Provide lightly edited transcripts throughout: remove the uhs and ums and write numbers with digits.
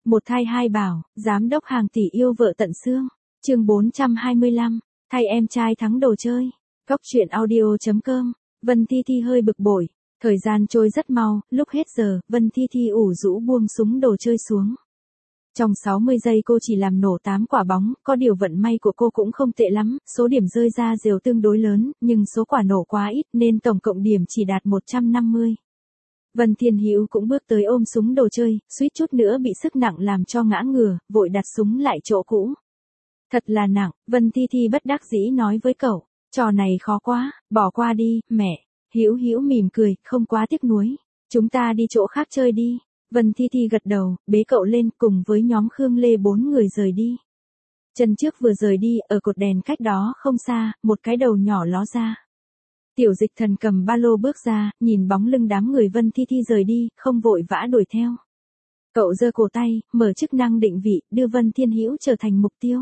Một thai hai bảo, giám đốc hàng tỷ yêu vợ tận xương. Chương 425, thay em trai thắng đồ chơi. Góc truyện audio.com. Vân Thi Thi hơi bực bội. Thời gian trôi rất mau, lúc hết giờ, Vân Thi Thi ủ rũ buông súng đồ chơi xuống. Trong 60 giây cô chỉ làm nổ 8 quả bóng, có điều vận may của cô cũng không tệ lắm, số điểm rơi ra đều tương đối lớn, nhưng số quả nổ quá ít nên tổng cộng điểm chỉ đạt 150. Vân Thiên Hữu cũng bước tới ôm súng đồ chơi, suýt chút nữa bị sức nặng làm cho ngã ngửa, vội đặt súng lại chỗ cũ. Thật là nặng, Vân Thi Thi bất đắc dĩ nói với cậu, trò này khó quá, bỏ qua đi, mẹ. Hữu Hữu mỉm cười, không quá tiếc nuối. Chúng ta đi chỗ khác chơi đi. Vân Thi Thi gật đầu, bế cậu lên cùng với nhóm Khương Lê 4 người rời đi. Chân trước vừa rời đi, ở cột đèn cách đó không xa, một cái đầu nhỏ ló ra. Tiểu Dịch Thần cầm ba lô bước ra, nhìn bóng lưng đám người Vân Thi Thi rời đi, không vội vã đuổi theo. Cậu giơ cổ tay, mở chức năng định vị, đưa Vân Thiên Hữu trở thành mục tiêu.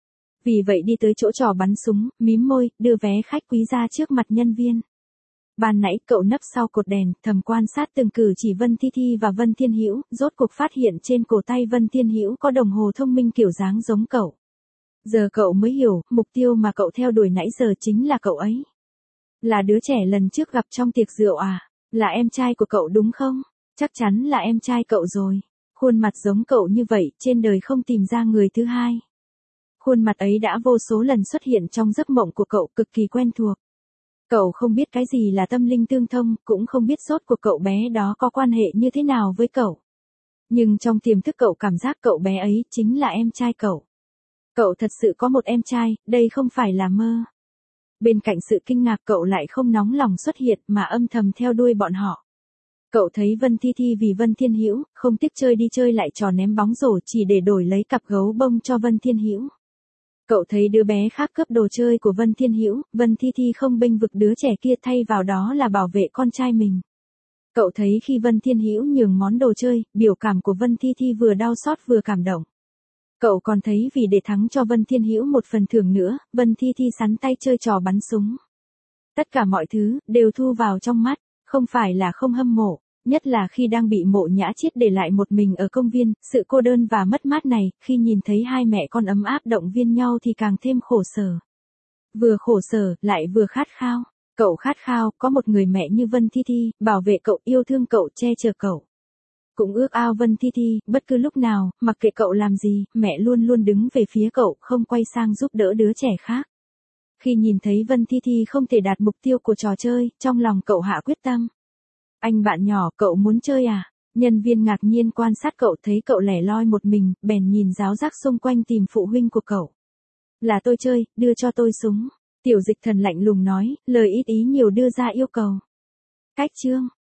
Vì vậy đi tới chỗ trò bắn súng, mím môi, đưa vé khách quý ra trước mặt nhân viên. Ban nãy cậu nấp sau cột đèn, thầm quan sát từng cử chỉ Vân Thi Thi và Vân Thiên Hữu, rốt cuộc phát hiện trên cổ tay Vân Thiên Hữu có đồng hồ thông minh kiểu dáng giống cậu. Giờ cậu mới hiểu, mục tiêu mà cậu theo đuổi nãy giờ chính là cậu ấy. Là đứa trẻ lần trước gặp trong tiệc rượu à? Là em trai của cậu đúng không? Chắc chắn là em trai cậu rồi. Khuôn mặt giống cậu như vậy, trên đời không tìm ra người thứ hai. Khuôn mặt ấy đã vô số lần xuất hiện trong giấc mộng của cậu, cực kỳ quen thuộc. Cậu không biết cái gì là tâm linh tương thông, cũng không biết rốt cuộc cậu bé đó có quan hệ như thế nào với cậu. Nhưng trong tiềm thức cậu cảm giác cậu bé ấy chính là em trai cậu. Cậu thật sự có một em trai, đây không phải là mơ. Bên cạnh sự kinh ngạc cậu lại không nóng lòng xuất hiện mà âm thầm theo đuôi bọn họ. Cậu thấy Vân Thi Thi vì Vân Thiên Hữu, không tiếc chơi đi chơi lại trò ném bóng rổ chỉ để đổi lấy cặp gấu bông cho Vân Thiên Hữu. Cậu thấy đứa bé khác cướp đồ chơi của Vân Thiên Hữu, Vân Thi Thi không bênh vực đứa trẻ kia thay vào đó là bảo vệ con trai mình. Cậu thấy khi Vân Thiên Hữu nhường món đồ chơi, biểu cảm của Vân Thi Thi vừa đau xót vừa cảm động. Cậu còn thấy vì để thắng cho Vân Thiên Hữu một phần thưởng nữa, Vân Thi Thi sắn tay chơi trò bắn súng. Tất cả mọi thứ đều thu vào trong mắt, không phải là không hâm mộ, nhất là khi đang bị Mộ Nhã Chiết để lại một mình ở công viên, sự cô đơn và mất mát này, khi nhìn thấy hai mẹ con ấm áp động viên nhau thì càng thêm khổ sở. Vừa khổ sở, lại vừa khát khao. Cậu khát khao, có một người mẹ như Vân Thi Thi, bảo vệ cậu, yêu thương cậu, che chở cậu. Cũng ước ao Vân Thi Thi, bất cứ lúc nào, mặc kệ cậu làm gì, mẹ luôn luôn đứng về phía cậu, không quay sang giúp đỡ đứa trẻ khác. Khi nhìn thấy Vân Thi Thi không thể đạt mục tiêu của trò chơi, trong lòng cậu hạ quyết tâm. Anh bạn nhỏ, cậu muốn chơi à? Nhân viên ngạc nhiên quan sát cậu, thấy cậu lẻ loi một mình, bèn nhìn ráo rác xung quanh tìm phụ huynh của cậu. Là tôi chơi, đưa cho tôi súng. Tiểu Dịch Thần lạnh lùng nói, lời ít ý nhiều đưa ra yêu cầu. Cách chương.